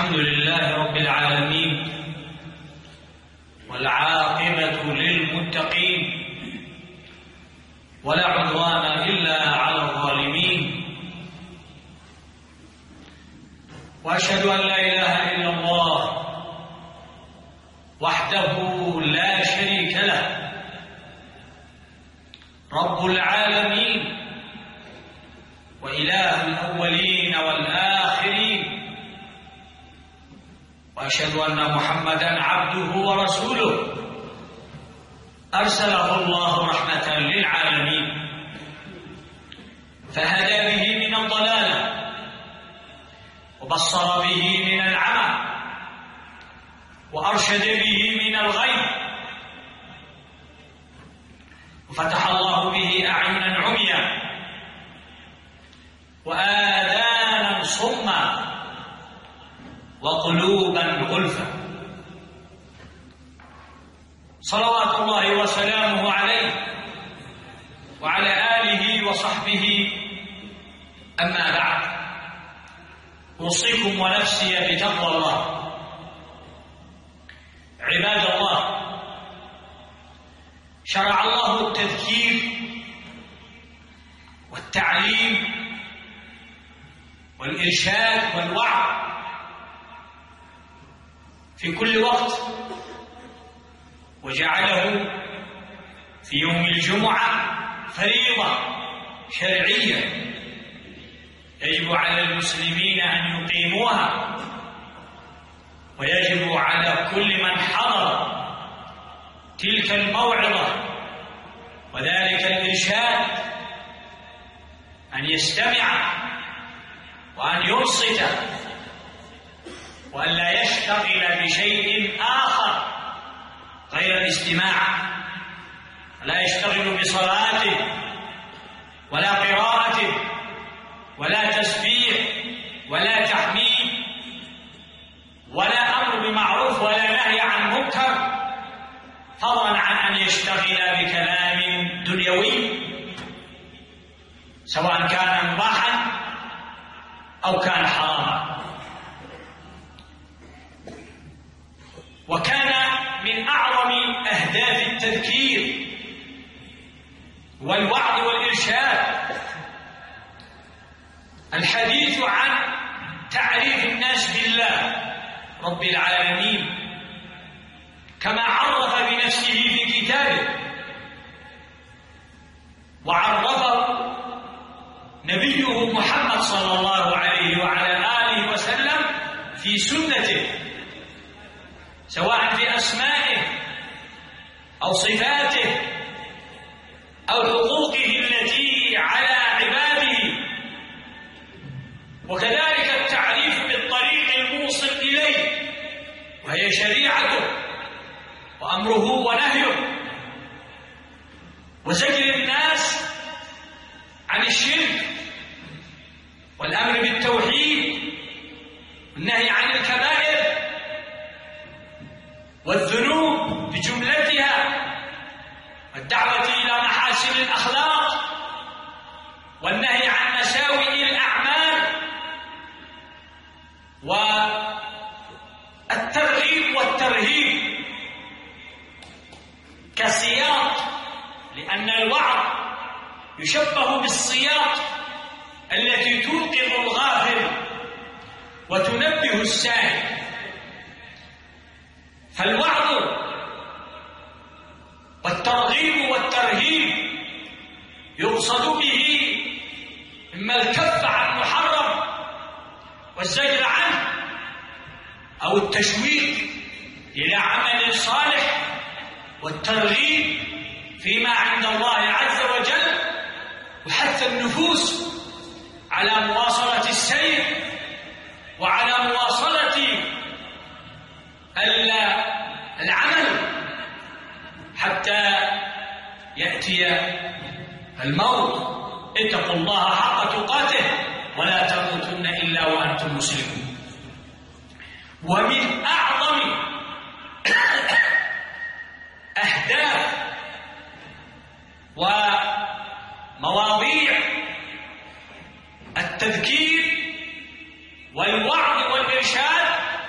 الحمد لله رب العالمين، والعاقبة للمتقين، ولا عدوان إلا على الظالمين، وأشهد أن لا إله إلا الله وحده لا شريك له، رب العالمين وإله الأولين والآخرين، وأشهد أن محمدًا عبده ورسوله أرسله الله رحمة للعالمين، فهدى به من الضلالة وبصر به من العمى وأرشد به من الغي، وفتح الله به أعينا عميا وآذانا صما وقلوبا غلفا، صلوات الله وسلامه عليه وعلى آله وصحبه. أما بعد، أوصيكم ونفسي بتقوى الله. عباد الله، شرع الله التذكير والتعليم والإرشاد والوعظ في كل وقت، وجعله في يوم الجمعة فريضة شرعية يجب على المسلمين أن يقيموها، ويجب على كل من حضر تلك الموعظة وذلك الإرشاد أن يستمع وأن ينصت، وأن لا يشتغل بشيء آخر غير الاستماع، لا يشتغل بصلاته ولا قراءته ولا تسبيح ولا تحميد ولا أمر بمعروف ولا نهي عن منكر، فضلا عن أن يشتغل بكلام دنيوي سواء كان مباحا أو كان حراما. وكان من أعظم أهداف التذكير والوعظ والإرشاد الحديث عن تعريف الناس بالله رب العالمين، كما عرف بنفسه في كتابه، وعرفه نبيه محمد صلى الله عليه وعلى آله وسلم في سنته، سواء في أسمائه أو صفاته أو حقوقه التي على عباده، وكذلك التعريف بالطريق الموصل إليه وهي شريعته وأمره ونهيه، وزجر الناس عن الشرك والأمر بالتوحيد والنهي عن الكبائر والذنوب بجملتها، والدعوة إلى محاسن الأخلاق والنهي عن مساوئ الأعمال، والترغيب والترهيب كسياط، لأن الوعظ يشبه بالسياط التي توقظ الغافل وتنبه الساهي. فالوعظ والترغيب والترهيب يقصد به إما الكف عن محرم والزجر عنه، أو التشويق إلى عمل صالح والترغيب فيما عند الله عز وجل، وحث النفوس على مواصلة السير وعلى مواصلة العمل حتى يأتي الموت. اتقوا الله حق تقاته ولا تموتن إلا وأنتم مسلمون. ومن أعظم أهداف ومواضيع التذكير والوعظ والإرشاد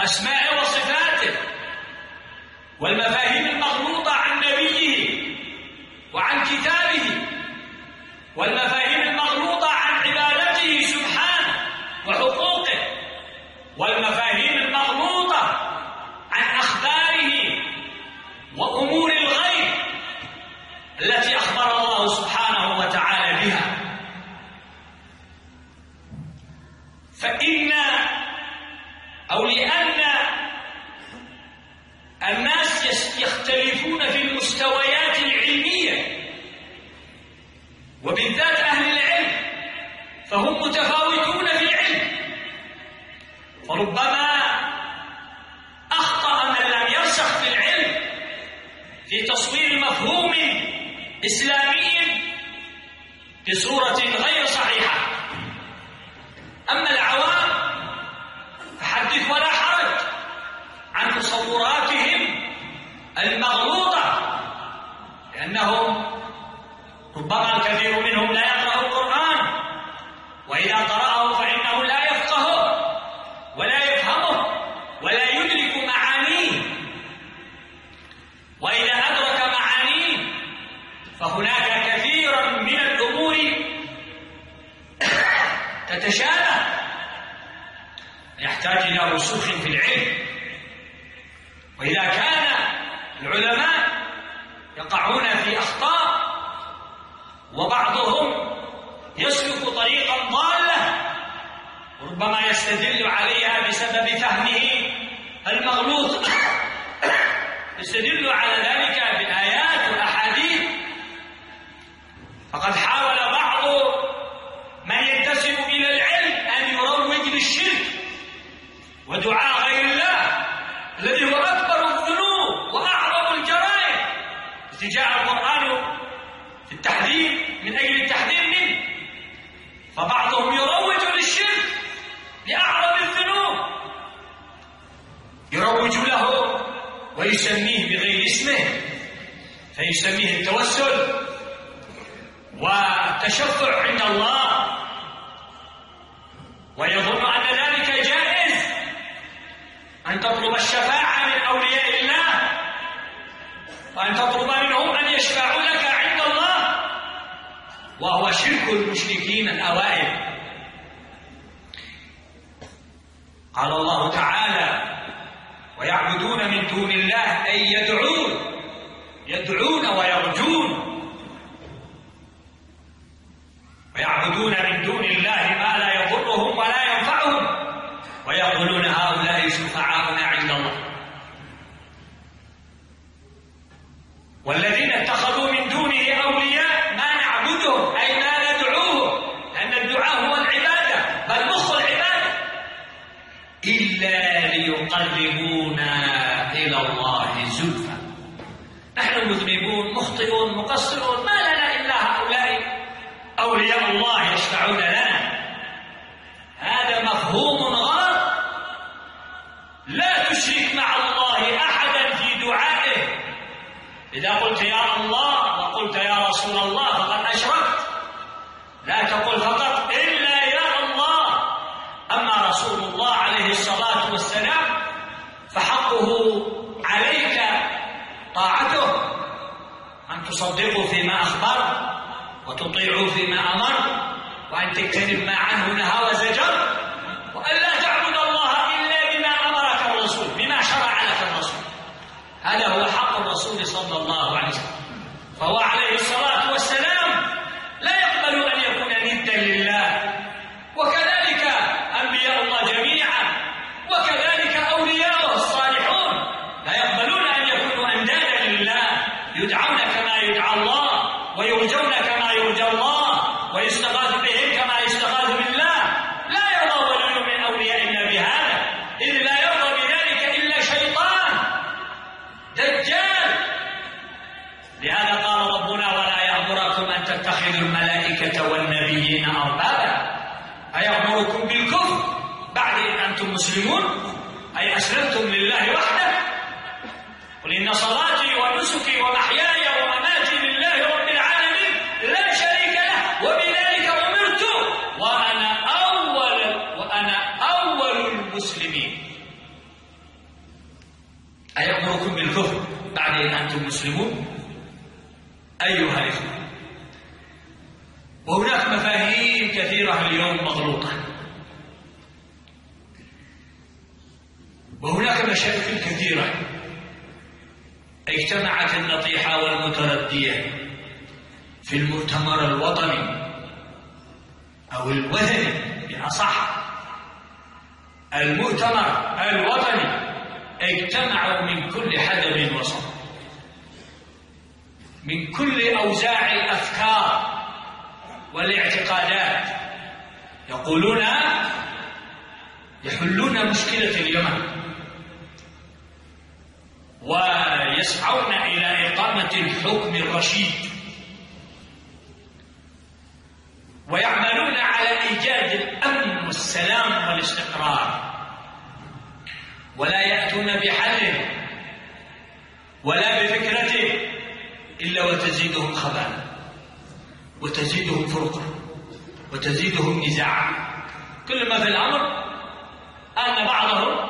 وأسمائه وصفاته، والمفاهيم المغلوطة عن نبيه وعن كتابه، والمفاهيم المغلوطة عن عبادته سبحانه وحقوقه، والمفاهيم المغلوطة عن أخباره وأمور الغيب التي أخبر الله سبحانه وتعالى بها. لأن الناس يختلفون في المستويات العلمية، وبالذات أهل العلم فهم متفاوتون في العلم، فربما أخطأ من لم يرسخ في العلم في تصوير مفهوم إسلامي بصورة غير صحيحة. أما العوام فحدث ولا حرج عن تصوراتهم المغلوطة، لأنهم ربما الكثير منهم لا يقرأ القرآن، وإذا قرأه فإنه لا يفقهه ولا يفهمه ولا يدرك معانيه، وإذا أدرك معانيه فهناك كثيرا من الأمور تتشابه، يحتاج إلى رسوخ في العلم. وإذا كان العلماء يقعون في أخطاء وبعضهم يسلك طريقا ضالة وربما يستدل عليها بسبب فهمه المغلوط، يستدل على ذلك بآيات وأحاديث، فقد حاول بعض من ينتسب إلى العلم أن يروج للشرك ودعاء غير الله الذي هو أكبر الذنوب وأعظم الجرائم، جاء القرآن في التحذير من أجل التحذير منه، فبعضهم يروج للشرك لأعظم الذنوب، يروج له ويسميه بغير اسمه، فيسميه التوسل والتشفع عند الله، ويظن أن ذلك جائز، أن تطلب الشفاعة من أولياء الله وأن تطلب منهم أن يشفعوا لك عند الله، وهو شرك المشركين الأوائل. قال الله تعالى: ويعبدون من دون الله أي يدعون ويعبدون من دون الله ما لا يضرهم ولا ينفعهم ويقولون هؤلاء شفعاؤنا عند الله. والذين اتخذوا من دونه أولياء ما نعبدهم أي ما ندعوهم، لأن الدعاء هو العبادة بل مخ العبادة، إلا ليقربونا إلى الله زلفى. نحن مذنبون مخطئون مقصرون، ما لنا إلا هؤلاء أولياء الله يشفعون لنا. هذا مفهوم غلط، لا تشرك مع الله أحدا في دعائه. إذا قلت يا الله وقلت يا رسول الله فقد أشركت، لا تقل فقط إلا يا الله. أما رسول الله عليه الصلاة والسلام فحقه عليك طاعته، أن تصدقوا فيما أخبر وتطيعوا فيما أمر، وأن تجتنب ما عنه نهى وزجر، وأن لا تعبد الله إلا بما أمرك الرسول، بما شرع لك الرسول. هذا هو حق الرسول صلى الله عليه وسلم، فهو عليه الصلاة والسلام لا يقبل أن يكون ندا لله، وكذلك أنبياء الله جميعا، وكذلك أولياءه الصالحون لا يقبلون أن يكونوا أندادا لله، يدعون كما يدعى الله، ويرجون كما يرجى الله، ويستغاث بهم كما يستغاث بالله. لا يرضى ولي من أولياء الله بهذا، إذ لا يرضى بذلك إلا شيطان دجال. لهذا قال ربنا: ولا يأمركم أن تتخذوا الملائكة والنبيين أربابا. أيأمركم بالكفر بعد إن أنتم مسلمون؟ أي أسلمتم لله وحده؟ قل إن صلاتي ونسكي ومحياي ومماتي لله رب العالمين لا شريك له وبذلك أمرت وأنا أول المسلمين. أيأمركم بالكفر بعد إن أنتم مسلمون؟ أيها الإخوة، وهناك مفاهيم كثيرة اليوم مغلوطة، وهناك مشاكل كثيرة اجتمعت النطيحة والمتردية في المؤتمر الوطني أو الوثني بأصح. المؤتمر الوطني اجتمعوا من كل حدب وصوب، من كل أوزاع الأفكار والاعتقادات، يقولون يحلون مشكلة اليمن ويسعون إلى إقامة الحكم الرشيد، ويعملون على إيجاد الأمن والسلام والاستقرار، ولا يأتون بحل ولا بفكرة إلا وتزيدهم خبالا وتزيدهم فرقا وتزيدهم نزاعا. كل ما في الأمر أن بعضهم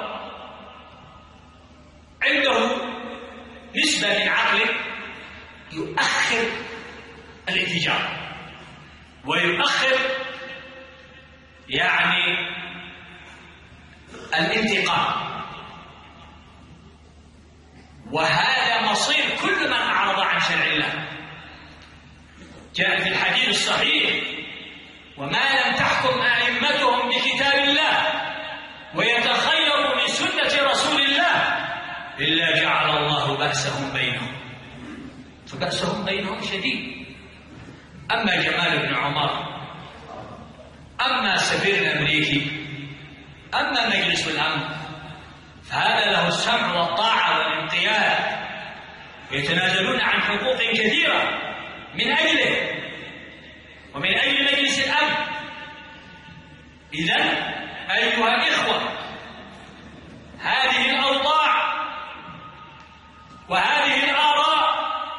عنده نسبة من عقله يؤخر الانفجار ويؤخر يعني الانتقام، وهذا مصير كل من أعرض عن شرع الله. جاء في الحديث الصحيح: وما لم تحكم أئمتهم بكتاب الله ويتخيروا من سنة رسول الله إلا جعل الله بأسهم بينهم، فبأسهم بينهم شديد. أما جمال بن عمر، أما السفير الأمريكي، أما مجلس الأمن، فهذا له السمع والطاعة والانقياد، ويتنازلون عن حقوق كثيرة من أجله ومن أجل مجلس الأمن. إذن أيها الإخوة، هذه الأوضاع وهذه الآراء،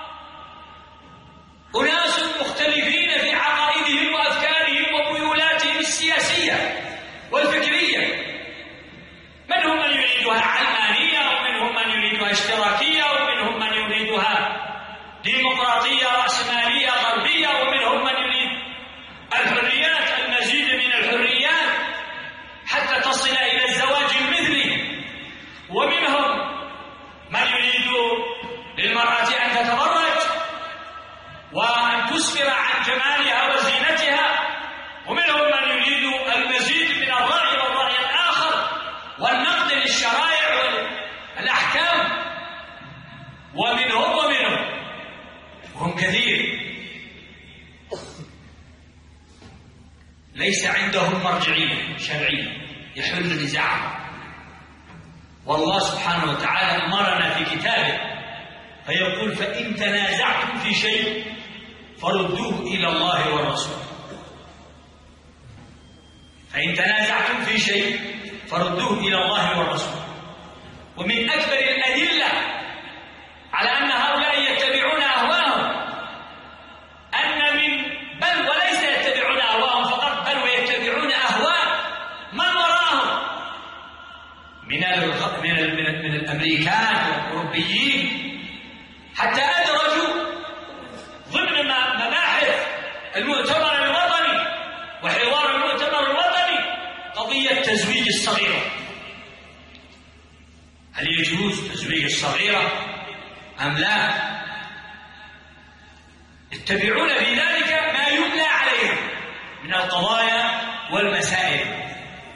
أناس مختلفين في عقائدهم وأفكارهم وميولاتهم السياسية والفكرية، منهم من يريدها علمانية، ومنهم من يريدها اشتراكية، ومنهم من يريدها ديمقراطية رأسمالية غربية، ومنهم من يريد الحريات، المزيد من الحريات حتى تصل إلى الزواج المثلي، ومنهم من يريد للمرأة أن تتبرج وأن تسفر عن جمالها وزينتها، ومنهم من يريد المزيد من الرأي والرأي الآخر والنقد للشرائع والأحكام، ومنهم وهم كثير ليس عندهم مرجعية شرعية يحل نزاعهم. والله سبحانه وتعالى أمرنا في كتابه فيقول: فإن تنازعتم في شيء فردوه إلى الله والرسول. فإن تنازعتم في شيء فردوه إلى الله والرسول. ومن أكبر الأدلة على أن هؤلاء يتبعون أهواءهم أن بل وليس يتبعون أهواءهم فقط، بل ويتبعون أهواء من وراءهم من الأمريكان والأوروبيين، حتى أدرجوا ضمن مباحث المؤتمر الوطني وحوار المؤتمر الوطني قضية تزويج الصغيرة. هل يجوز تزويج الصغيرة أم لا؟ يتبعون في ذلك ما يملى عليهم من القضايا والمسائل،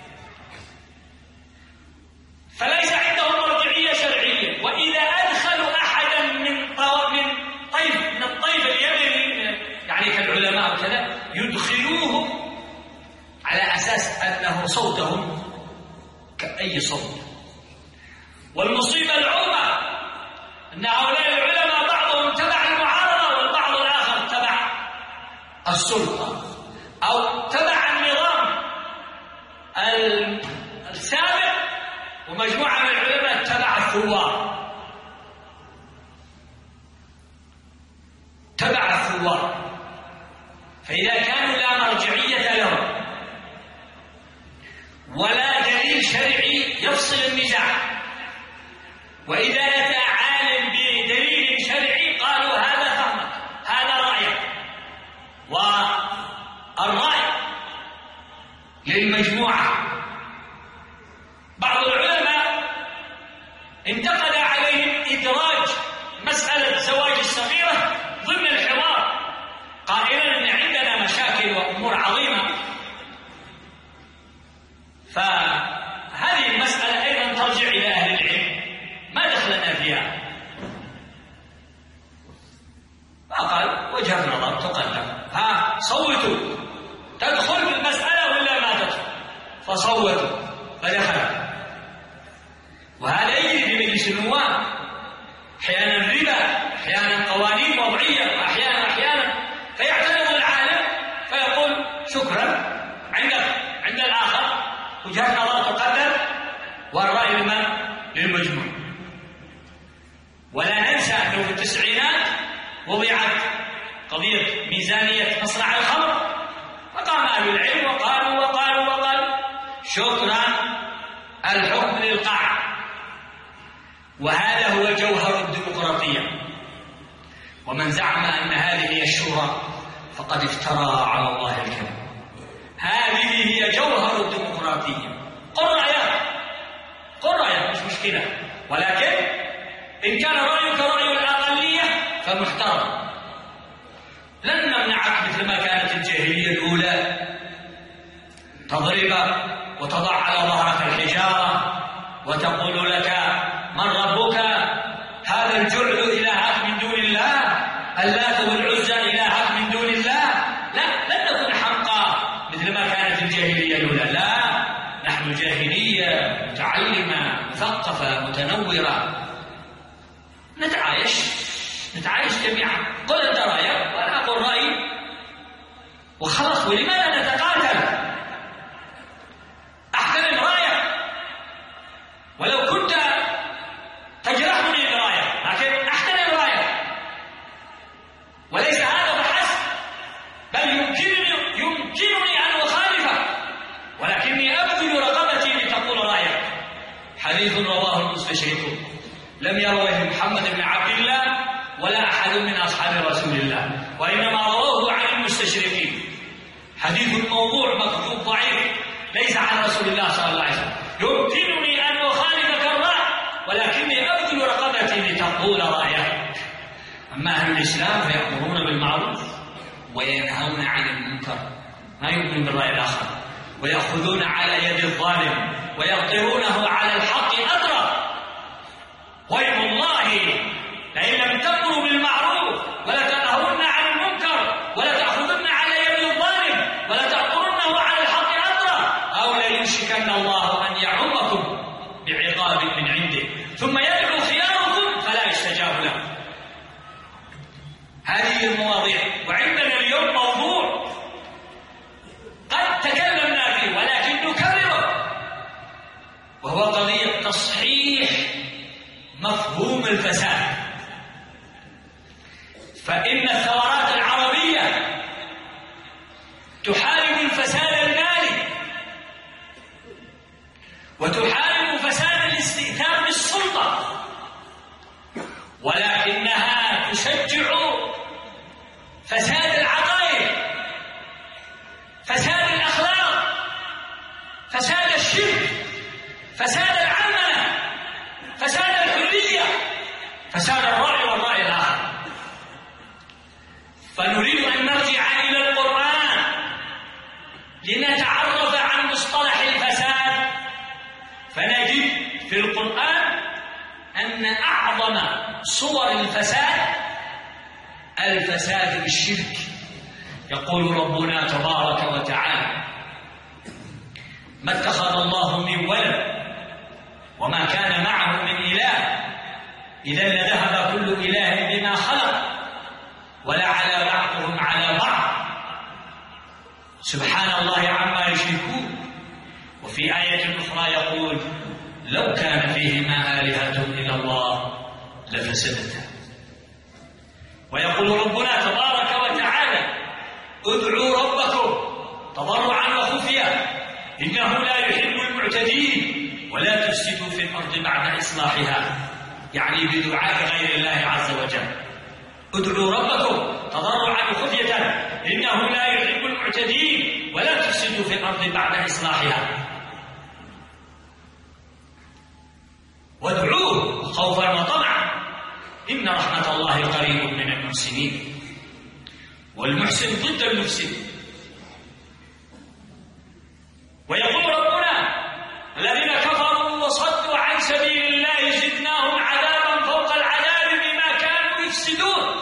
فليس عندهم مرجعية شرعية. وإذا أدخلوا أحدا من الطيف اليمني يعني كالعلماء وكذا، يدخلوه على أساس أنه صوتهم كأي صوت. والمصيبة العظمى أن هؤلاء العلماء بعضهم تبع المعارضة والبعض الآخر تبع السلطة أو تبع النظام السابق، ومجموعة من العلماء تبع الثوار. فإذا كانوا لا مرجعية لهم ولا دليل شرعي يفصل النزاع وإذا أتى عالم بدليل شرعي قالوا هذا فهمك، هذا رأيك. والرأي للمجموعة. بعض العلماء انتقد عليهم إدراج مسألة زواج الصغيرة ضمن الحوار، قائلا أن عندنا مشاكل وأمور عظيمة، فهذه المسألة أيضا ترجع إلى أهل العلم، ما دخلنا فيها. فقال وجهة نظر تقدم، صوتوا، تدخل في المسألة ولا ما تدخل؟ فصوتوا فدخل. وهذا يجري في مجلس النواب، أحيانا ربا، أحيانا قوانين وضعية، وأحيانا فيعترض العالم فيقول شكرا، عند الآخر وجهة نظر تقدم والرأي للمجموع. ولا ننسى أنه في التسعينات وضعت قضية ميزانية مصنع الخمر، فقام أهل العلم وقالوا شكرا، الحكم للقاعة. وهذا هو جوهر الديمقراطية. ومن زعم أن هذه هي الشورى فقد افترى على الله الكذب. هذه هي جوهر الديمقراطية. قل رأيك مش مشكلة، ولكن إن كان رأيك رأي الأقلية فمحترم. لن نمنعك مثل ما كانت الجاهلية الأولى تضرب وتضع على ظهرك الحجارة وتقول لك من ربك؟ هذا الجعل إلهك من دون الله، اللات والعزى إلهك من دون الله. لا، لن نكون حمقى مثل ما كانت الجاهلية الأولى. لا، نحن جاهلية متعلمة مثقفة متنورة، نتعايش جميعا. قل أنت رأيك وأنا أقول رأيي وخلاص. ولماذا نتقاتل؟ أحترم رأيك ولو كنت تجرحني برأيك، لكن أحترم رأيك. وليس هذا فحسب، بل يمكنني أن أخالفك، ولكني أبذل رغبتي لتقول رأيك. حديث رواه المستشرقون، لم يروه محمد بن عبد الله ولا أحد من أصحاب رسول الله، وإنما رواه عن المستشرقين. حديث موضوع مكذوب ضعيف، ليس عن رسول الله صلى الله عليه وسلم. يمكنني أن أخالفك الرأي، ولكني أبذل رغبتي لتقول رأيك. أما أهل الإسلام فيأمرون بالمعروف وينهون عن المنكر، ما يؤمن بالرأي الآخر، ويأخذون على يد الظالم ويقدرونه على الحق أدرى. ويم الله لئن لم تأمروا بالمعروف ولا تنهون عن المنكر ولا تأخذن على يد الظالم ولا تأمرونه على الحق أدرى، أو ليوشكن الله أن يعمكم بعقاب من عنده ثم يدعو خياركم فلا يستجاب له. هذه المواضيع. وعندنا اليوم موضوع قد تكلمنا فيه ولكن نكرره، وهو قضية تصحيح مفهوم الفساد. فإن الثورات العربية تحارب الفساد المالي وتحارب فساد الاستئثار بالسلطة، ولكنها تشجع فساد العقائد، فساد الأخلاق، فساد الشرك، فساد العمل، فساد الحرية، فساد الرأي والرأي الآخر. فنريد أن نرجع إلى القرآن لنتعرف عن مصطلح الفساد، فنجد في القرآن أن أعظم صور الفساد بالشرك. يقول ربنا تبارك وتعالى: ما اتخذ الله من ولد وما كان معه من إله، إذا لذهب كل إله بما خلق ولعلى بعضهم على بعض سبحان الله عما يشركون. وفي آية أخرى يقول: لو كان فيهما آلهة إلا الله لفسدتا. ويقول ربنا تبارك وتعالى: ادعوا ربكم تضرعا وخفيا إنه لا يحب المعتدين ولا تفسدوا في الأرض بعد إصلاحها يعني بدعاء غير الله عز وجل. ادعوا ربكم تضرعا وخفية إنه لا يحب المعتدين ولا تفسدوا في الأرض بعد إصلاحها. وادعوه خوفا وطمعا إن رحمة الله قريب من المحسنين. والمحسن ضد المفسد. ويقول ربنا الذين كفروا وصدوا عن سبيل الله زدناهم عذابا فوق العذاب بما كانوا يفسدون.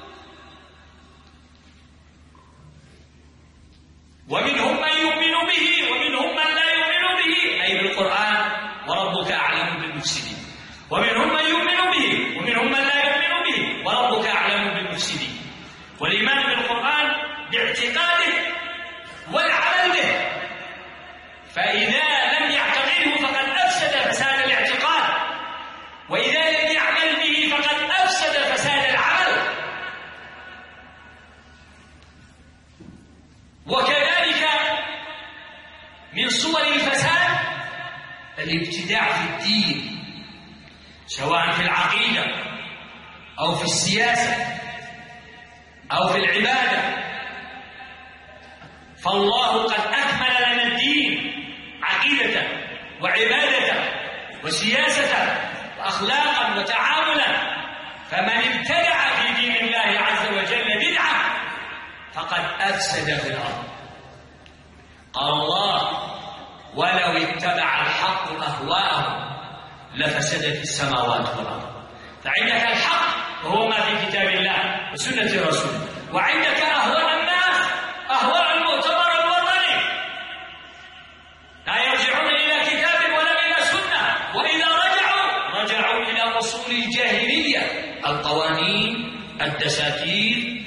ومنهم من يؤمن به ومنهم من لا يؤمن به، أي بالقرآن، وربك أعلم بالمفسدين. ومنهم من يؤمن به ومنهم من لا يؤمن به وربك أعلم بالمفسدين. والإيمان بالقرآن باعتقاده والعمل به، فإذا لم يعتقده فقد أفسد فساد الاعتقاد، وإذا لم يعمل به فقد أفسد فساد العمل. وكذلك من صور الفساد الابتداع في الدين، سواء في العقيدة أو في السياسة أو في العبادة. فالله قد أكمل لنا الدين عقيدة وعبادة وسياسة وأخلاقا وتعاملا، فمن ابتدع في دين الله عز وجل بدعة فقد أفسد في الأرض. قال الله ولو اتبع الحق أهواءهم لفسدت السماوات والأرض. فعندك الحق وهو ما في كتاب الله وسنة رسوله، وعندك أهواء الناس، أهواء المؤتمر الوطني لا يرجعون إلى كتاب ولا إلى سنة، وإذا رجعوا إلى أصول الجاهلية، القوانين، الدساتير،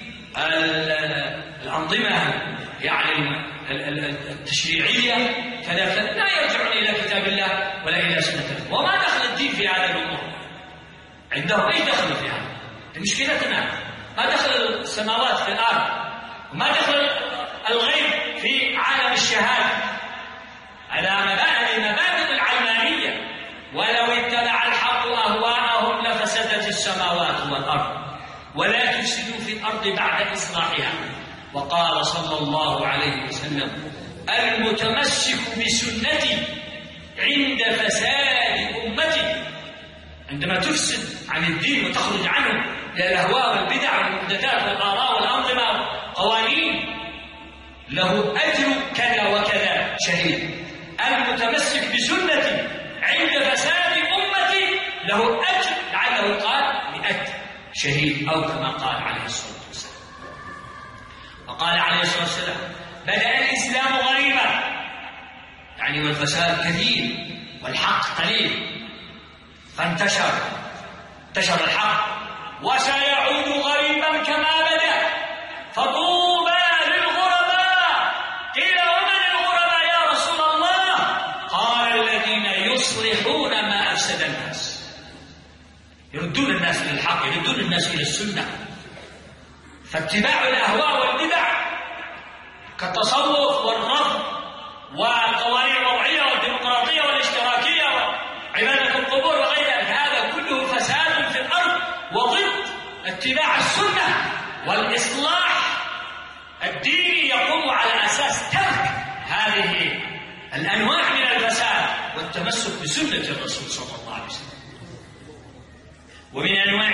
الأنظمة يعني التشريعية، كذا لا يرجعون إلى كتاب الله ولا إلى سنة الله. وما دخل الدين في هذا الأمور؟ عندهم أي دخل في هذا؟ مشكلتنا ما دخل السماوات في الأرض، وما دخل الغيب في عالم الشهادة، على مبادئ العلمانية. ولو اتبع الحق أهواءهم لفسدت السماوات والأرض ولا تفسدوا في الأرض بعد إصلاحها. وقال صلى الله عليه وسلم المتمسك بسنتي عند فساد أمتي. عندما تفسد عن الدين وتخرج عنه إلى الأهواء والبدع والمحدثات والآراء والأنظمة والقوانين، له أجر كذا وكذا شهيد. المتمسك بسنتي عند فساد أمتي له أجر، لعله قال 100 شهيد، أو كما قال عليه الصلاة والسلام. وقال عليه الصلاة والسلام بدأ الإسلام غريبا، يعني والفساد كثير والحق قليل، فانتشر الحق، وسيعود غريبا كما بدأ، فطوبى للغرباء. قيل ومن الغرباء يا رسول الله؟ قال الذين يصلحون ما أفسد الناس، يردون الناس إلى الحق، يردون الناس إلى السنة. فاتباع الأهواء والبدع كالتصوف والرفض والقوانين الوضعية والديمقراطية والاشتراكية وعبادة القبور وغير ذلك، هذا كله فساد في الأرض وضد اتباع السنة. والإصلاح الديني يقوم على أساس ترك هذه الأنواع من الفساد والتمسك بسنة الرسول صلى الله عليه وسلم. ومن أنواع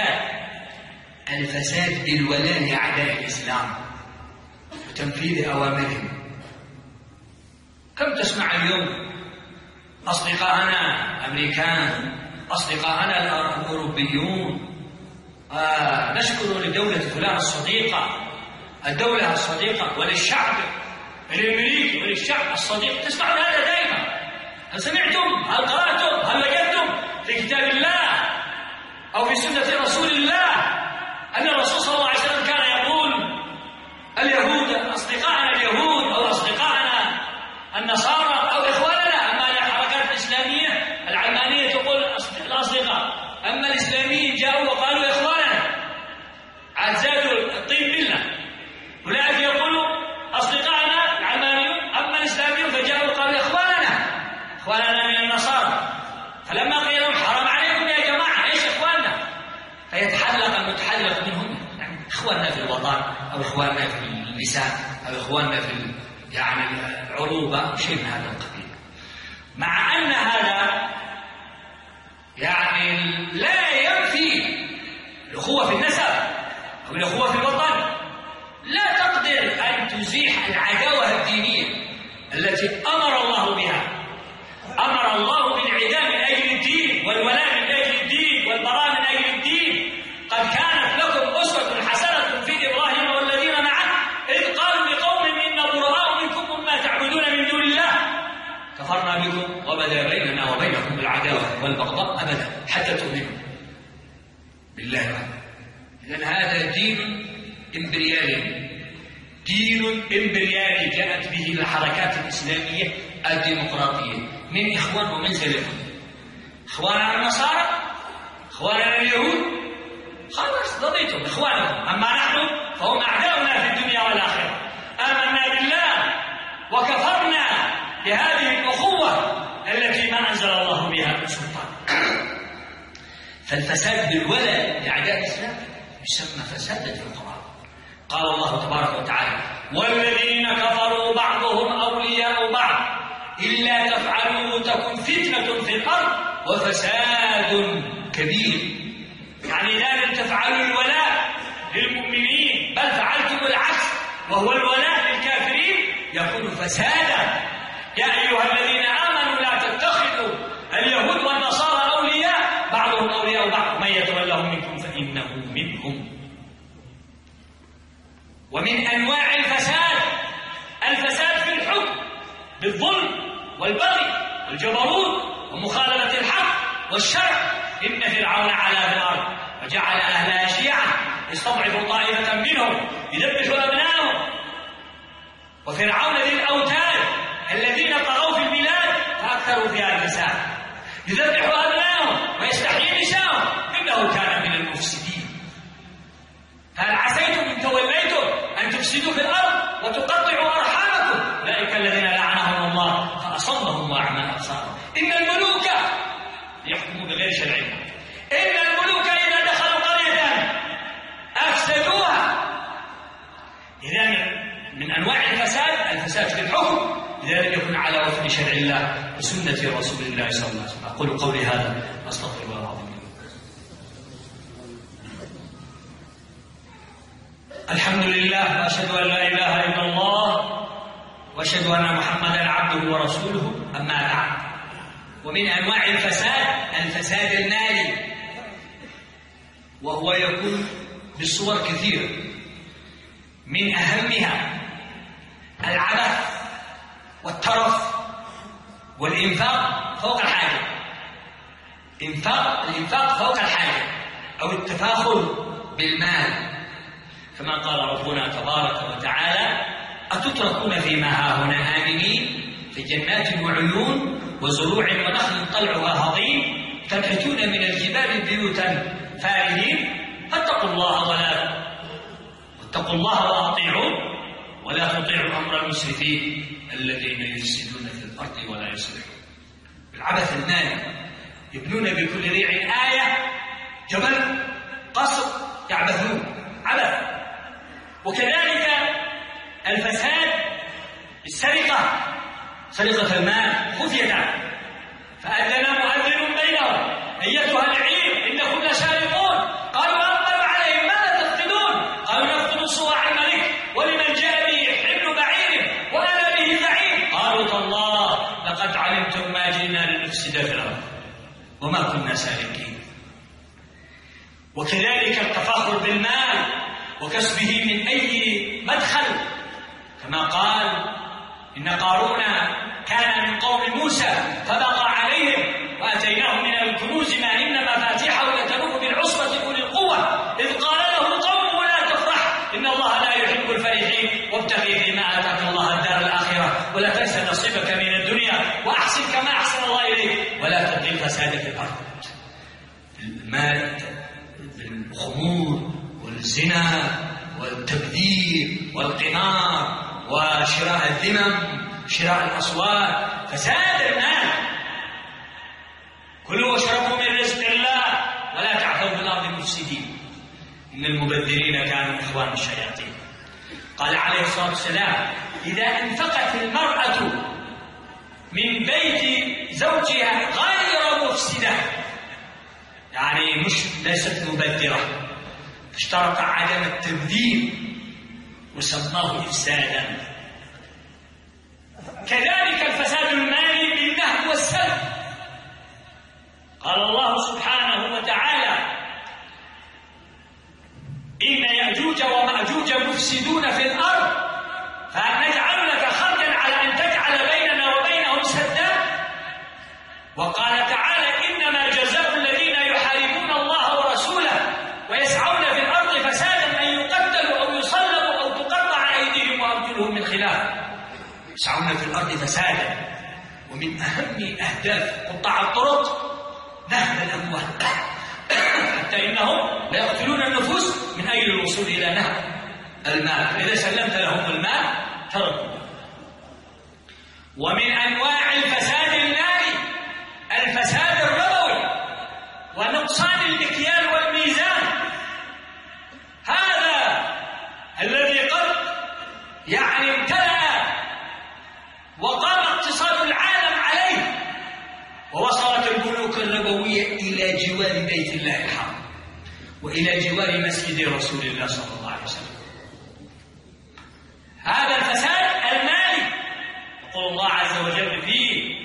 الفساد بالولاء لأعداء الإسلام وتنفيذ أوامرهم. كم تسمع اليوم أصدقائنا الأمريكان، أصدقائنا الأوروبيون، نشكر لدولة فلان الصديقة، الدولة الصديقة، وللشعب الأمريكي وللشعب الصديق. تسمعون هذا دائما. هل سمعتم؟ هل قرأتم؟ هل وجدتم في كتاب الله أو في سنة رسول الله أن الرسول صلى الله عليه وسلم كان يقول اليهود أصدقائنا اليهود أو أصدقائنا النصارى أو إخواننا؟ أما الحركات الإسلامية العلمانية تقول الأصدقاء، أما الإسلاميين جاءوا وقالوا إخواننا، عاد زادوا الطين بالله. أولئك يقولوا أصدقائنا العلمانيون، أما الإسلاميون فجاءوا وقالوا إخواننا من النصارى. فلما قيل لهم حرام عليكم يا جماعة، إخواننا في الوطن أو إخواننا في اللسان أو إخواننا في يعني العروبة أو شيء من هذا القبيل، مع أن هذا يعني لا ينفي الأخوة في النسب أو الأخوة في الوطن. لا تقدر أن تزيح العداوة الدينية التي أمر الله بها. أمر الله بالعداء من أجل الدين والولاء من أجل الدين والبراء من أجل الدين. قد كانت لكم أسوة حسنة في إبراهيم والذين معه إذ قالوا لقوم إنا براء منكم وما تعبدون من دون الله كفرنا بكم وبدا بيننا وبينكم العداوة والبغضاء أبدا حتى تؤمنوا بالله وحده. إذن هذا دين إمبريالي، دين إمبريالي جاءت به الحركات الإسلامية الديمقراطية من إخوان ومن سلف. إخواننا النصارى، إخواننا اليهود، خلاص رضيتم إخوانكم. أما نحن فهم أعداؤنا في الدنيا والآخرة. آمنا بالله وكفرنا بهذه الأخوة التي ما أنزل الله بها من سلطان. فالفساد بالولاء لأعداء الإسلام يسمى فسادا في القرآن. قال الله تبارك وتعالى: والذين كفروا بعضهم أولياء بعض إلا تفعلوا تكن فتنة في الأرض وفساد كبير. يعني لا لم تفعلوا الولاء للمؤمنين بل فعلتم العكس وهو الولاء للكافرين يكون فسادا. يا أيها الذين آمنوا لا تتخذوا اليهود والنصارى أولياء بعضهم أولياء بعض من يتولهم منكم فإنه منهم. ومن أنواع الفساد الفساد في الحكم بالظلم والبغي والجبروت ومخالفة الحق والشرع. إن فرعون علا في الأرض وجعل أهلها شيعا يستضعف طائفة منهم يذبح أبنائهم. وفرعون ذي الأوتاد الذين طغوا في البلاد فأكثروا فيها الفساد يذبح أبنائهم ويستحيي نساءهم إنه كان من المفسدين. هل عسيتم إن توليتم أن تفسدوا في الأرض وتقطعوا أرحامكم أولئك الذين لعنهم الله فأصمهم وأعمى أبصارهم. إن الملوك يحكموا بغير شرعهم. إن الملوك إذا دخلوا قرية أفسدوها. إذا من أنواع الفساد الفساد في الحكم إذا لم يكن على وفق شرع الله وسنة رسول الله صلى الله عليه وسلم. أقول قولي هذا أستغفر الله العظيم. الحمد لله وأشهد أن لا إله إلا الله وأشهد أن محمدا عبده ورسوله. أما بعد، ومن أنواع الفساد الفساد المالي، وهو يكون بصور كثيرة. من أهمها العبث والترف والإنفاق فوق الحاجة. الإنفاق فوق الحاجة أو التفاخر بالمال، كما قال ربنا تبارك وتعالى: أتتركون فيما هاهنا آمنين في جنات وعيون وزروع ونخل طلعها هضيم تنحتون من الجبال بيوتا فارهين فاتقوا الله وأطيعون ولا تطيعوا أمر المسرفين الذين يفسدون في الأرض ولا يصلحون. العبث المالي، يبنون بكل ريع آية جبل قصر يعبثون عبث. وكذلك الفساد بالسرقة، سرقة المال خفية، فأذن مؤذن بينهم: أيتها العير إنكم لسارقون. قالوا: أقبلوا عليهم ماذا تفقدون؟ قالوا: نفقد صواع الملك ولمن جاء به حمل بعير وأنا به زعيم. قالوا: تالله لقد علمتم ما جئنا لنفسد في الأرض وما كنا سارقين. وكذلك التفاخر بالمال وكسبه من أي مدخل، كما قال: إن قارون كان من قوم موسى فبغى عليهم وأتيناه من الكنوز ما إن مفاتيحه لتنوء بالعصبة أولي القوة إذ قال له قومه لا تفرح إن الله لا يحب الفرحين وابتغي فيما آتاك الله الدار الآخرة ولا تنس نصيبك من الدنيا وأحسن كما أحسن الله إليك ولا تبغي الفساد في الأرض. المال بالخمور والزنا والتبذير والقمار وشراء الذمم شراء الأصوات، فساد المال. كلوا واشربوا من رزق الله ولا تعثوا في الأرض مفسدين. إن المبذرين كانوا إخوان الشياطين. قال عليه الصلاة والسلام: إذا أنفقت المرأة من بيت زوجها غير مفسدة، يعني ليست مبذرة، اشترط عدم التبذير وسماه إفسادا. كذلك الفساد المالي بالنهب والسلب. قال الله سبحانه وتعالى: إن يأجوج ومأجوج مفسدون في الأرض فنجعل لك خرجا على أن تجعل بيننا وبينهم سدا. وقال تعالى: إنما جزاء الذين يحاربون الله ورسوله ويسعون في الأرض فسادا أن يقتلوا أو يصلبوا أو تقطع أيديهم وأرجلهم من خلاف. يسعون في الأرض فسادا، ومن أهم أهداف قطاع الطرق نهب الأموال حتى إنهم لا يقتلون النفوس من أجل الوصول إلى نهب المال، فإذا سلمت لهم المال تركوا. ومن أنواع الفساد المالي الفساد الربوي ونقصان المكيال والميزان. هذا الذي قد امتلأ وقام اقتصاد العالم عليه، ووصلت البنوك الربوية إلى جوار بيت الله الحرام وإلى جوار مسجد رسول الله صلى الله عليه وسلم. هذا الفساد المالي يقول الله عز وجل فيه: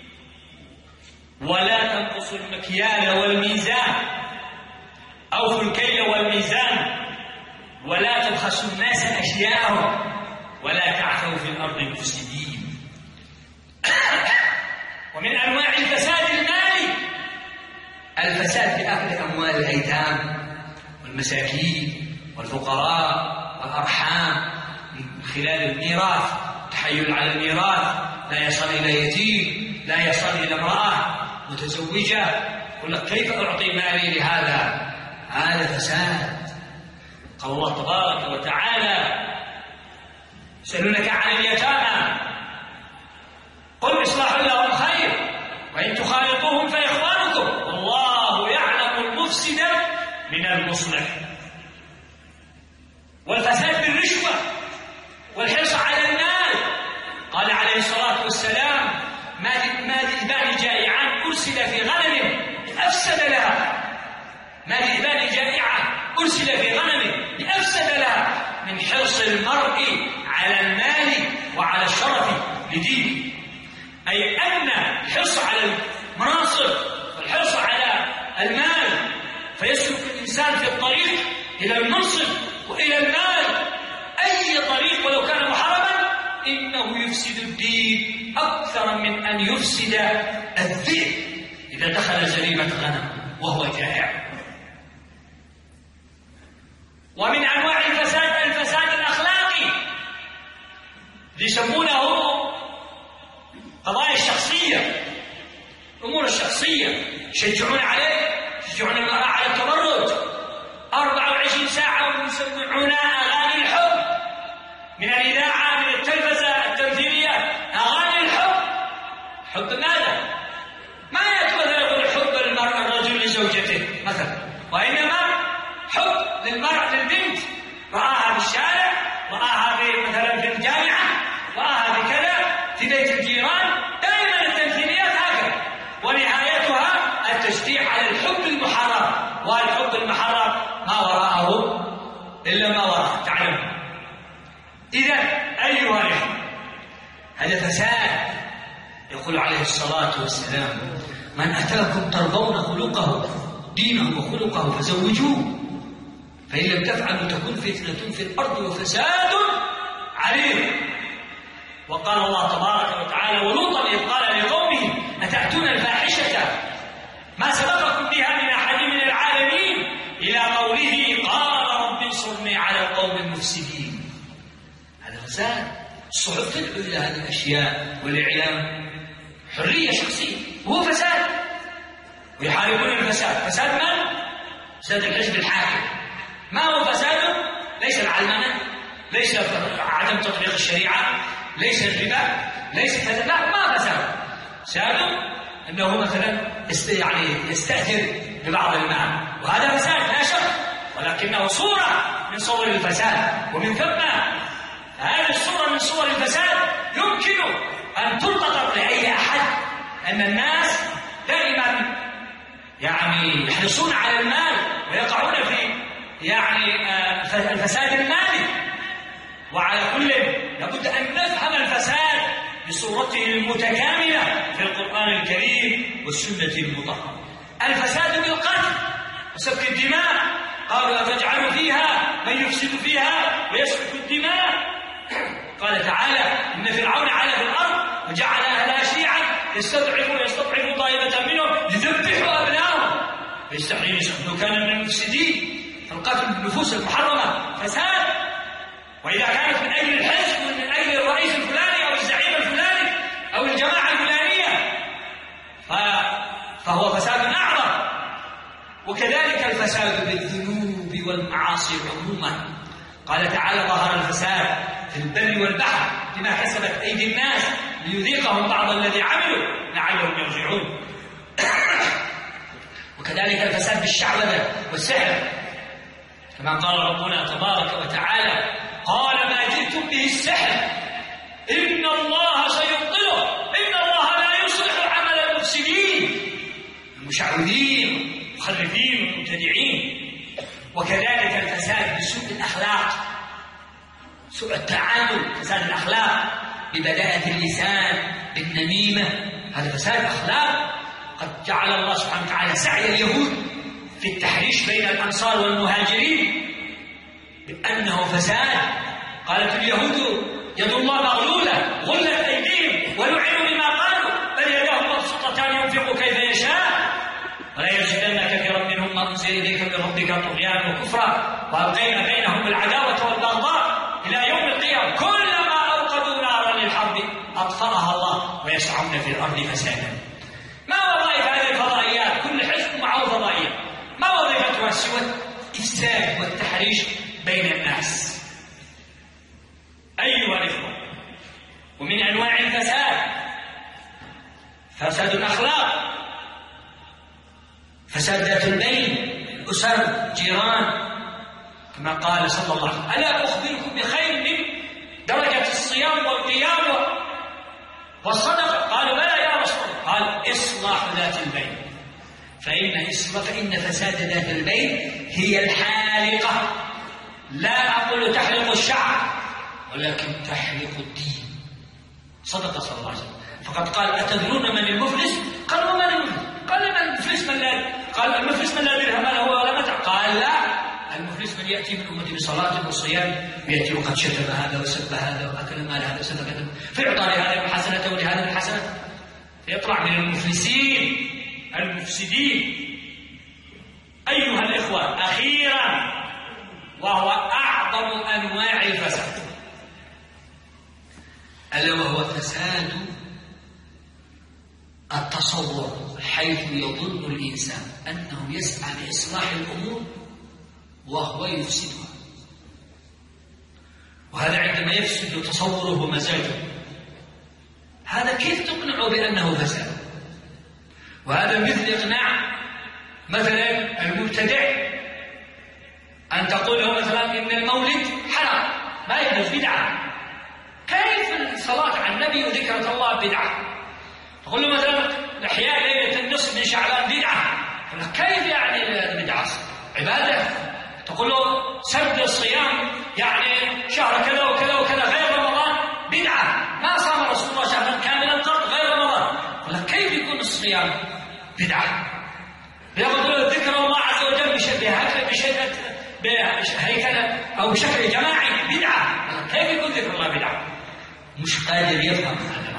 ولا تنقصوا المكيال والميزان، أوفوا الكيل والميزان، ولا تبخسوا الناس أشياءهم، ولا تعثوا في الأرض مفسدين. ومن أنواع الفساد المالي الفساد في أكل أموال الأيتام والمساكين والفقراء والأرحام من خلال الميراث، تحيل على الميراث، لا يصل إلى يتيم، لا يصل إلى امرأة متزوجة، يقول لك: كيف أعطي مالي لهذا؟ هذا فساد. قال الله تبارك وتعالى: يسألونك عن اليتامى قل إصلاح لهم خير وإن تخالطوهم فإخوانكم والله يعلم المفسد من المصلح. والفساد بالرشوة والحرص على المال. قال عليه الصلاة والسلام: ما ذئبان جائعان أرسل في غنم لأفسد لها، ما ذئبان جائعان أرسل في غنم لأفسد لها من حرص المرء على المال وعلى الشرف لدينه. أي أن الحرص على المناصب والحرص على المال فيسلك الإنسان في الطريق إلى المنصب وإلى المال أي طريق ولو كان محرما، إنه يفسد الدين أكثر من أن يفسد الذئب إذا دخل جريمة غنم وهو جائع. ومن أنواع الفساد الأخلاقي يسمونه قضايا الشخصية، الأمور الشخصية، يشجعون عليه، يشجعون المرأة على التبرج 24 ساعة ويسمعون أغاني الحب من الإذاعة من التلفزة التمثيلية، أغاني الحب. حب ماذا؟ ما يأتي مثلا يقول حب المرأة الرجل لزوجته مثلا، وإنما حب للمرأة للبنت، رآها في الشارع، رآها مثلا في الجامعة، رآها في كذا في بيت الجيران، دائما التمثيليات هكذا، ونهايتها التشجيع على الحب المحرم. والحب المحرم ما وراءه إلا ما وراءه، تعلم. إذا أيها الإخوة، هذا فساد. يقول عليه الصلاة والسلام: من أتاكم ترضون خلقه دينه وخلقه فزوجوه، فإن لم تفعلوا تكون فتنة في الأرض وفساد عريض. وقال الله تبارك وتعالى: ولوطا إذ قال لقومه أتأتون الفاحشة ما سبقكم بها من أحد من العالمين، إلى قوله قال رب انصرني على القوم المفسدين. هذا فساد. الصحف تدعو إلى هذه الأشياء، والإعلام حرية شخصية، وهو فساد. ويحاربون الفساد. فساد من؟ فساد الحزب الحاكم. ما هو فساد؟ ليس العلمنة، ليس عدم تطبيق الشريعة، ليس الربا، ليس كذا، لا، ما فساد. فساد أنه مثلا يستأثر ببعض المال، وهذا فساد لا شك. ولكنه صورة من صور الفساد، ومن ثم هذه الصورة من صور الفساد يمكن أن تلتقط لأي أحد أن الناس دائما يعني يحرصون على المال ويقعون في الفساد المالي. وعلى كل لابد أن نفهم الفساد بصورته المتكاملة في القرآن الكريم والسنة المطهرة. الفساد بالقتل وسفك الدماء، قالوا أتجعل فيها من يفسد فيها ويسفك الدماء. قال تعالى إن فرعون علا في الأرض وجعل أهلها شيعا يستضعف طائفة منهم يذبح أبنائهم ويستحيي نساءهم كان من المفسدين. فالقتل بالنفوس المحرمة فساد، وإذا كانت من أجل الحزب ومن أجل الرئيس الفلاني أو الزعيم الفلاني أو الجماعة الفلانية فهو فساد أعظم. وكذلك الفساد بالذنوب والمعاصي عموما. قال تعالى ظهر الفساد في البر والبحر بما كسبت أيدي الناس ليذيقهم بعض الذي عملوا لعلهم يرجعون. وكذلك الفساد بالشعوذة والسحر، كما قال ربنا تبارك وتعالى قال ما جئتم به السحر إن الله سيبطله إن الله لا يصلح عمل المفسدين المشعوذين المخرفين والمبتدعين. وكذلك الفساد بسوء الأخلاق، سوء التعامل، فساد الأخلاق ببذاءة اللسان بالنميمة، هذا فساد أخلاق. قد جعل الله سبحانه وتعالى سعي اليهود في التحريش بين الأنصار والمهاجرين بأنه فساد. قالت اليهود يد الله مغلولة غلت أيديهم ولعنوا بما قالوا بل يداه مبسوطتان ينفق كيف يشاء ولا يزيدن كثيرا منهم ما أنزل إليك من ربك طغيانا وكفرا وألقينا بينهم العداوة والبغضاء إلى يوم القيامة كلما أوقدوا نارا للحرب أطفأها الله ويسعون في الأرض فسادا. ما وظائف هذه الفضائيات؟ كل حزب معه فضائيات، ما وظيفتها سوى الإفساد والتحريش بين الناس. أيها الإخوة، ومن أنواع الفساد فساد الأخلاق، فساد ذات البين، الأسر، جيران، كما قال صلى الله عليه وسلم ألا أخبركم بخير من درجة الصيام والقيام والصدقة؟ قالوا بلى يا رسول الله. قال إصلاح ذات البين، فإن فساد ذات البين هي الحالقة، لا أقول تحلق الشعر ولكن تحلق الدين. صدق صلى الله عليه وسلم، فقد قال أتدرون من المفلس؟ قالوا من المفلس؟ قال من المفلس من لا قال المفلس من لا درهم له ولا متع. قال لا، المفلس من يأتي من أمتي بصلاة وصيام ويأتي وقد شتم هذا وسب هذا وأكل مال هذا وسفك هذا فيعطى لهذا الحسنة ولهذا الحسنة فيطلع من المفلسين المفسدين. أيها الإخوة، أخيرا وهو أعظم أنواع الفساد ألا وهو فساد التصور، حيث يظن الإنسان أنه يسعى لإصلاح الأمور وهو يفسدها. وهذا عندما يفسد تصوره ومزاجه، هذا كيف تقنعه بأنه فساد؟ وهذا مثل إقناع مثلا المبتدع أن تقول له مثلا إن المولد حرام ما يجوز بدعة. كيف الصلاة على النبي وذكرة الله بدعة؟ تقول له مثلا إحياء ليلة النصف من شعبان بدعة. كيف يعني بدعة؟ عبادة. تقول له سد الصيام يعني شهر كذا وكذا وكذا غير رمضان بدعة، ما صام رسول الله شهرا كاملا قط غير رمضان. كيف يكون الصيام بدعة؟ يقول ذكر الله عز وجل بهيكل أو بشكل جماعي بدعة. كيف يكون ذكر الله بدعة؟ مش قادر يفهم هذا.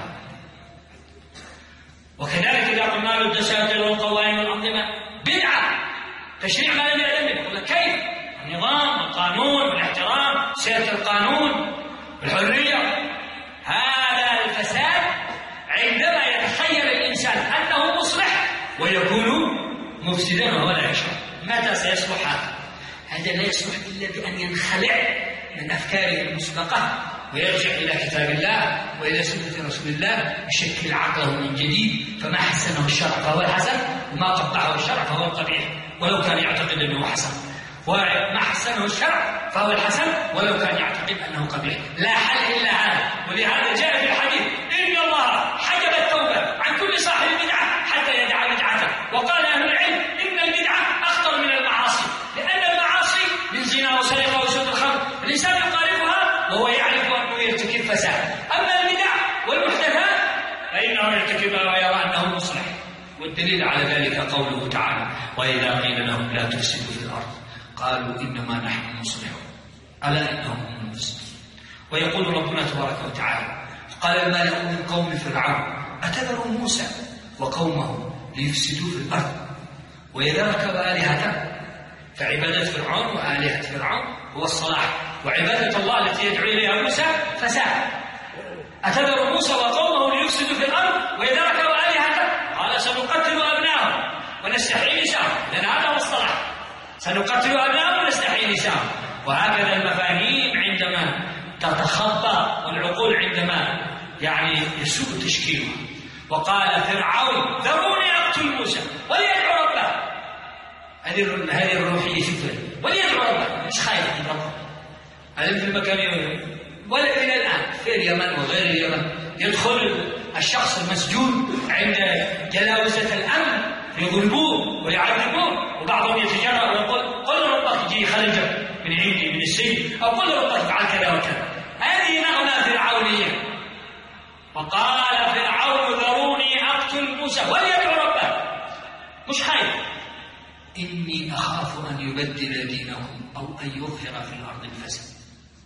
وكذلك إذا قلنا له الدساتير والقوانين والأنظمة بدعة، تشريع ما لم يأذن به. يقول كيف؟ النظام والقانون والاحترام، سيادة القانون والحرية. هذا الفساد عندما يتخيل الإنسان أنه مصلح ويكون مفسدا وهو لا يشعر. متى سيصلح هذا؟ هذا لا يصلح إلا بأن ينخلع من أفكاره المسبقة ويرجع إلى كتاب الله وإلى سنة رسول الله، يشكل عقله من جديد. فما حسنه الشرع فهو الحسن، وما قطعه الشرع فهو القبيح ولو كان يعتقد أنه حسن. وما حسنه الشرع فهو الحسن ولو كان يعتقد أنه قبيح. لا حل إلا هذا. ولهذا جاء في الحديث إن الله حجب التوبة عن كل صاحب بدعة حتى يدع بدعته. وقال أهل العلم إن البدعة أخطر من المعاصي، لأن المعاصي من زنا وسرقة وشرب الخمر الإنسان يقارفها وهو يعرف أنه يرتكب فساد. أما البدع والمحدثات فإنه يرتكبها ويرى أنه مصلح. والدليل على ذلك قوله تعالى وإذا قيل لهم لا تفسدوا في الأرض قالوا إنما نحن مصلحون ألا إنهم هم المفسدون. ويقول ربنا تبارك وتعالى قال الملأ من قوم فرعون أتذر موسى وقومه ليفسدوا في الأرض ويذرك وآلهته. فعبادة فرعون وآلهة فرعون هو الصلاح، وعبادة الله التي يدعو إليها موسى فساد. أتذر موسى وقومه ليفسدوا في الأرض ويذرك وآلهته قال سنقتل أبناءهم ونستحيي نساءهم، لأن هذا هو الصلاح، سنقتل أبناءهم ونستحيي نساءهم. وهكذا المفاهيم عندما تتخطى والعقول عندما يسوء تشكيلها. وقال فرعون ذروني أقتل موسى وليدعو ربه. هذه الروحية شكرا وليدعو ربه، مش خايف من ربه. ألم في المكان ولا إلى الآن في اليمن وغير اليمن يدخل الشخص المسجون عند جلاوزة الأمن يغلبوه ويعذبوه، وبعضهم يتجرأ ويقول قل ربك يجي خرجك من عندي من السجن، أو قل ربك فعل كذا وكذا. هذه نغمة فرعونية. وقال فرعون ذروني أقتل موسى وليدعو ربه، مش خايف. إني أخاف أن يبدل دينكم أو أن يظهر في الأرض الفساد.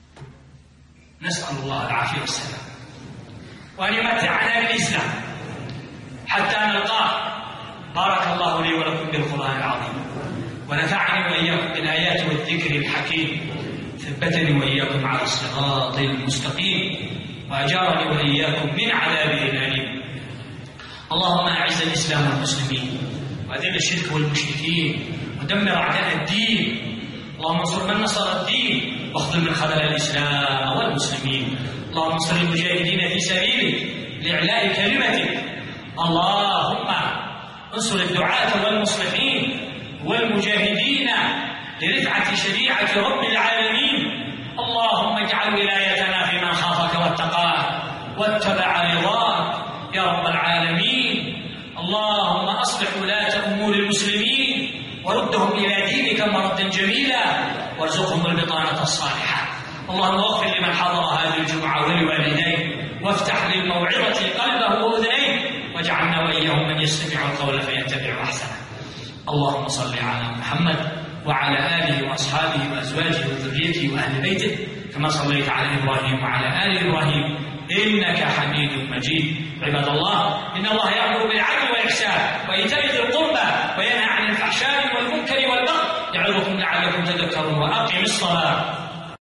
نسأل الله العافية والسلام وأن يمتعنا بالإسلام حتى نلقاه. بارك الله لي ولكم بالقرآن العظيم ونفعني وإياكم بالآيات والذكر الحكيم، ثبتني وإياكم على الصراط المستقيم وأجارني وإياكم من عذابه الأليم. اللهم أعز الإسلام والمسلمين وأذل الشرك والمشركين ودمر أعداء الدين. اللهم انصر من نصر الدين واخذل من خذل الإسلام والمسلمين. اللهم انصر المجاهدين في سبيلك لإعلاء كلمتك. اللهم انصر الدعاة والمصلحين والمجاهدين لرفعة شريعة رب العالمين. اللهم اجعل ولايتنا في من خافك واتقاك واتبع رضاك يا رب العالمين. اللهم أصلح ولاة أمور المسلمين وردهم إلى دينك مردا جميلا وارزقهم البطانة الصالحة. اللهم اغفر لمن حضر هذه الجمعة ولوالديه وافتح للموعظة قلبه وأذنيه واجعلنا وإياهم من يستمع القول فيتبع أحسنه. اللهم صل على محمد وعلى آله وأصحابه وأزواجه وذريته وأهل بيته كما صليت على إبراهيم وعلى آل إبراهيم إنك حميد مجيد. عباد الله إن الله يأمر بالعدل والإحسان وإيتاء ذي القربى وينهى عن الفحشاء والمنكر والبغي يعظكم لعلكم تذكرون. وأقم الصلاة